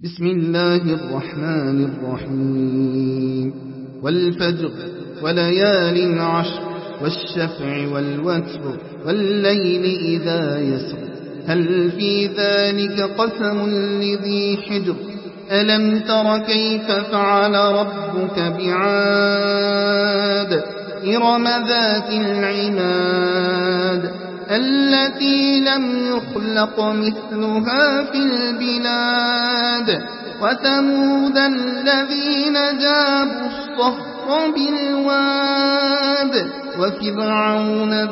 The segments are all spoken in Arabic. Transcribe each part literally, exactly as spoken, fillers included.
بسم الله الرحمن الرحيم والفجر وليال عشر والشفع والوتر والليل إذا يسر هل في ذلك قسم لذي حجر ألم تر كيف فعل ربك بعاد إرم ذات العماد التي لم يخلق مثلها في البلاد وثمود الذين جابوا الصخر بالواد وفرعون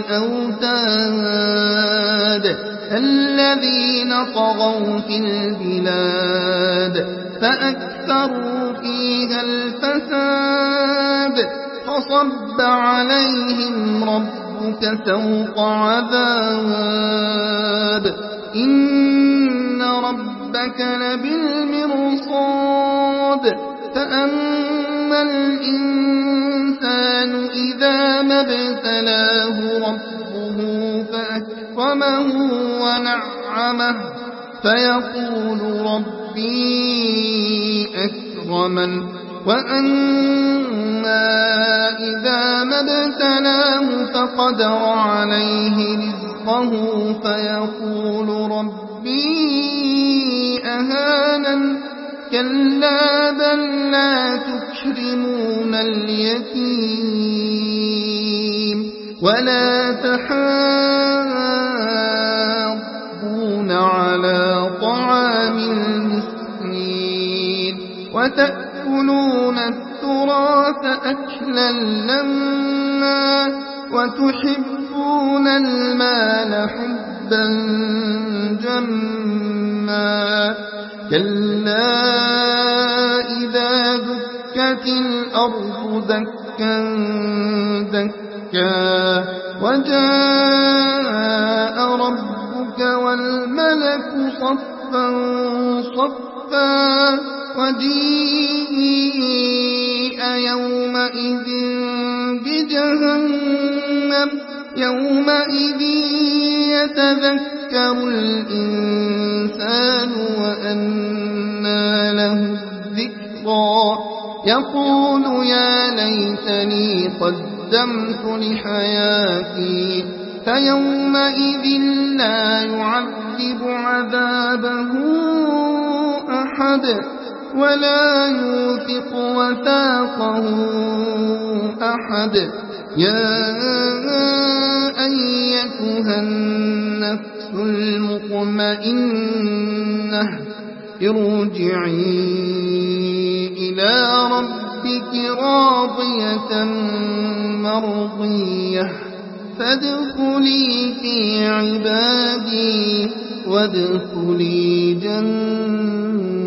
بالأوتاد الذين طغوا في البلاد فأكثروا فيها الفساد فصب عليهم ربهم سوط عذاب إن ربك لبالمرصاد فأما الإنسان إذا ما ابتلاه ربه فأكرمه ونعمه فيقول ربي أكرمن وأما إذا ما ابتلاه فقدر عليه رزقه فيقول ربي أهانن كلا بل لا تكرمون اليتيم ولا تحاضون على طعام المسكين وتأكلون التراث أكلا لما وتحبون المال حبا جما كلا إذا دكت الأرض دكا دكا وجاء ربك والملك صفا صفا وجيء يومئذ بجهنم يومئذ يتذكر الإنسان وأنى له الذكرى يقول يا ليتني قدمت لحياتي فيومئذ لا يعذب عذابه أحد ولا يوثق وثاقه أحد يا أيتها النفس المطمئنة ارجعي إلى ربك راضية مرضية فادخلي في عبادي وادخلي جنتي.